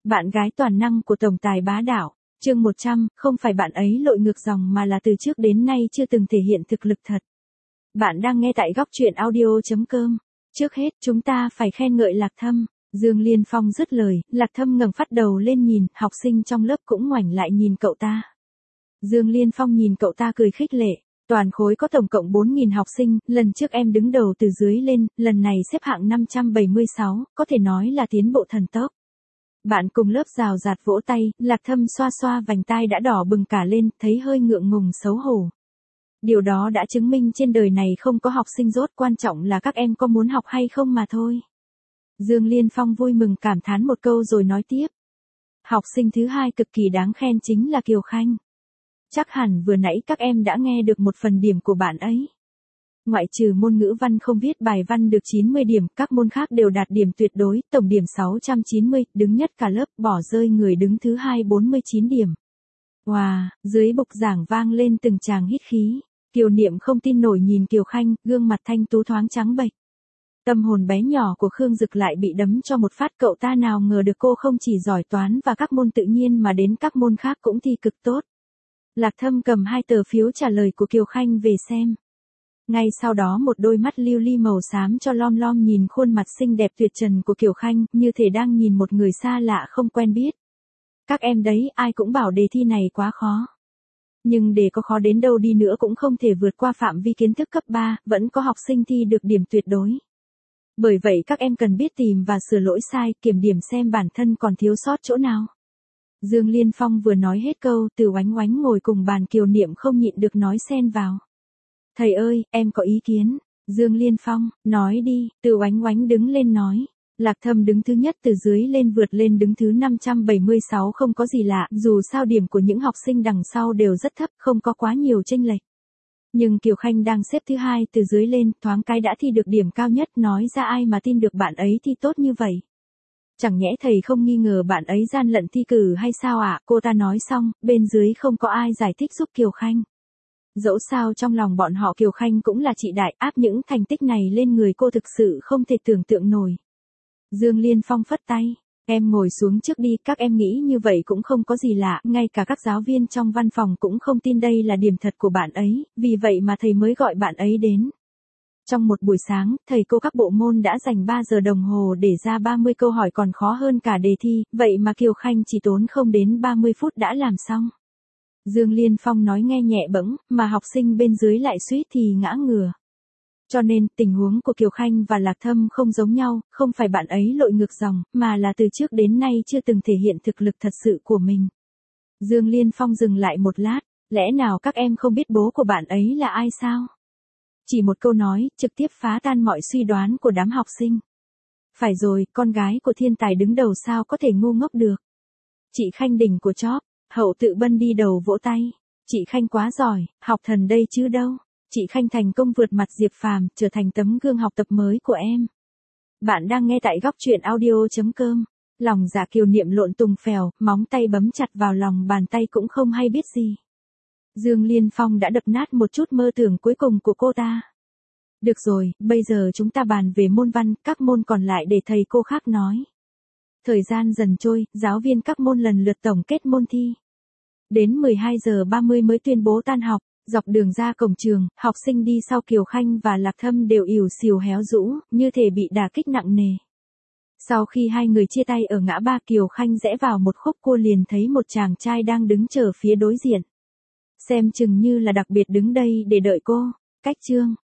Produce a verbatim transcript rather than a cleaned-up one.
Bạn gái toàn năng của tổng tài bá đạo, chương một trăm, không phải bạn ấy lội ngược dòng mà là từ trước đến nay chưa từng thể hiện thực lực thật. Bạn đang nghe tại góc truyện audio chấm com. Trước hết, chúng ta phải khen ngợi Lạc Thâm. Dương Liên Phong dứt lời, Lạc Thâm ngẩng phát đầu lên nhìn, học sinh trong lớp cũng ngoảnh lại nhìn cậu ta. Dương Liên Phong nhìn cậu ta cười khích lệ. Toàn khối có tổng cộng bốn nghìn học sinh, lần trước em đứng đầu từ dưới lên, lần này xếp hạng năm trăm bảy mươi sáu, có thể nói là tiến bộ thần tốc. Bạn cùng lớp rào rạt vỗ tay, Lạc Thâm xoa xoa vành tai đã đỏ bừng cả lên, thấy hơi ngượng ngùng xấu hổ. Điều đó đã chứng minh trên đời này không có học sinh dốt, quan trọng là các em có muốn học hay không mà thôi. Dương Liên Phong vui mừng cảm thán một câu rồi nói tiếp. Học sinh thứ hai cực kỳ đáng khen chính là Kiều Khanh. Chắc hẳn vừa nãy các em đã nghe được một phần điểm của bạn ấy. Ngoại trừ môn ngữ văn không viết bài văn được chín mươi điểm, các môn khác đều đạt điểm tuyệt đối, tổng điểm sáu trăm chín mươi, đứng nhất cả lớp, bỏ rơi người đứng thứ hai bốn mươi chín điểm. Wow, dưới bục giảng vang lên từng tràng hít khí. Kiều Niệm không tin nổi nhìn Kiều Khanh, gương mặt thanh tú thoáng trắng bệch. Tâm hồn bé nhỏ của Khương Dực lại bị đấm cho một phát, cậu ta nào ngờ được cô không chỉ giỏi toán và các môn tự nhiên mà đến các môn khác cũng thi cực tốt. Lạc Thâm cầm hai tờ phiếu trả lời của Kiều Khanh về xem. Ngay sau đó một đôi mắt lưu ly màu xám cho lom lom nhìn khuôn mặt xinh đẹp tuyệt trần của Kiều Khanh, như thể đang nhìn một người xa lạ không quen biết. Các em đấy, ai cũng bảo đề thi này quá khó. Nhưng để có khó đến đâu đi nữa cũng không thể vượt qua phạm vi kiến thức cấp ba, vẫn có học sinh thi được điểm tuyệt đối. Bởi vậy các em cần biết tìm và sửa lỗi sai, kiểm điểm xem bản thân còn thiếu sót chỗ nào. Dương Liên Phong vừa nói hết câu, Từ Oánh Oánh ngồi cùng bàn Kiều Niệm không nhịn được nói xen vào. Thầy ơi, em có ý kiến. Dương Liên Phong, nói đi. Từ Oánh Oánh đứng lên nói. Lạc Thâm đứng thứ nhất từ dưới lên vượt lên đứng thứ năm trăm bảy mươi sáu không có gì lạ, dù sao điểm của những học sinh đằng sau đều rất thấp, không có quá nhiều chênh lệch. Nhưng Kiều Khanh đang xếp thứ hai từ dưới lên, thoáng cái đã thi được điểm cao nhất, nói ra ai mà tin được bạn ấy thi tốt như vậy. Chẳng nhẽ thầy không nghi ngờ bạn ấy gian lận thi cử hay sao ạ? À? Cô ta nói xong, bên dưới không có ai giải thích giúp Kiều Khanh. Dẫu sao trong lòng bọn họ Kiều Khanh cũng là chị đại, áp những thành tích này lên người cô thực sự không thể tưởng tượng nổi. Dương Liên Phong phất tay, em ngồi xuống trước đi, các em nghĩ như vậy cũng không có gì lạ, ngay cả các giáo viên trong văn phòng cũng không tin đây là điểm thật của bạn ấy, vì vậy mà thầy mới gọi bạn ấy đến. Trong một buổi sáng, thầy cô các bộ môn đã dành ba giờ đồng hồ để ra ba mươi câu hỏi còn khó hơn cả đề thi, vậy mà Kiều Khanh chỉ tốn không đến ba mươi phút đã làm xong. Dương Liên Phong nói nghe nhẹ bẫng, mà học sinh bên dưới lại suýt thì ngã ngửa. Cho nên, tình huống của Kiều Khanh và Lạc Thâm không giống nhau, không phải bạn ấy lội ngược dòng, mà là từ trước đến nay chưa từng thể hiện thực lực thật sự của mình. Dương Liên Phong dừng lại một lát, lẽ nào các em không biết bố của bạn ấy là ai sao? Chỉ một câu nói, trực tiếp phá tan mọi suy đoán của đám học sinh. Phải rồi, con gái của thiên tài đứng đầu sao có thể ngu ngốc được. Chị Khanh đỉnh của chóp, Hậu Tự Bân đi đầu vỗ tay. Chị Khanh quá giỏi, học thần đây chứ đâu. Chị Khanh thành công vượt mặt Diệp Phàm, trở thành tấm gương học tập mới của em. Bạn đang nghe tại góc truyện audio chấm com. Lòng dạ Kiều Niệm lộn tùng phèo, móng tay bấm chặt vào lòng bàn tay cũng không hay biết gì. Dương Liên Phong đã đập nát một chút mơ tưởng cuối cùng của cô ta. Được rồi, bây giờ chúng ta bàn về môn văn, các môn còn lại để thầy cô khác nói. Thời gian dần trôi, giáo viên các môn lần lượt tổng kết môn thi. Đến mười hai giờ ba mươi mới tuyên bố tan học, dọc đường ra cổng trường, học sinh đi sau Kiều Khanh và Lạc Thâm đều ỉu xìu héo rũ, như thể bị đả kích nặng nề. Sau khi hai người chia tay ở ngã ba, Kiều Khanh rẽ vào một khúc cua liền thấy một chàng trai đang đứng chờ phía đối diện. Xem chừng như là đặc biệt đứng đây để đợi cô. Cách chương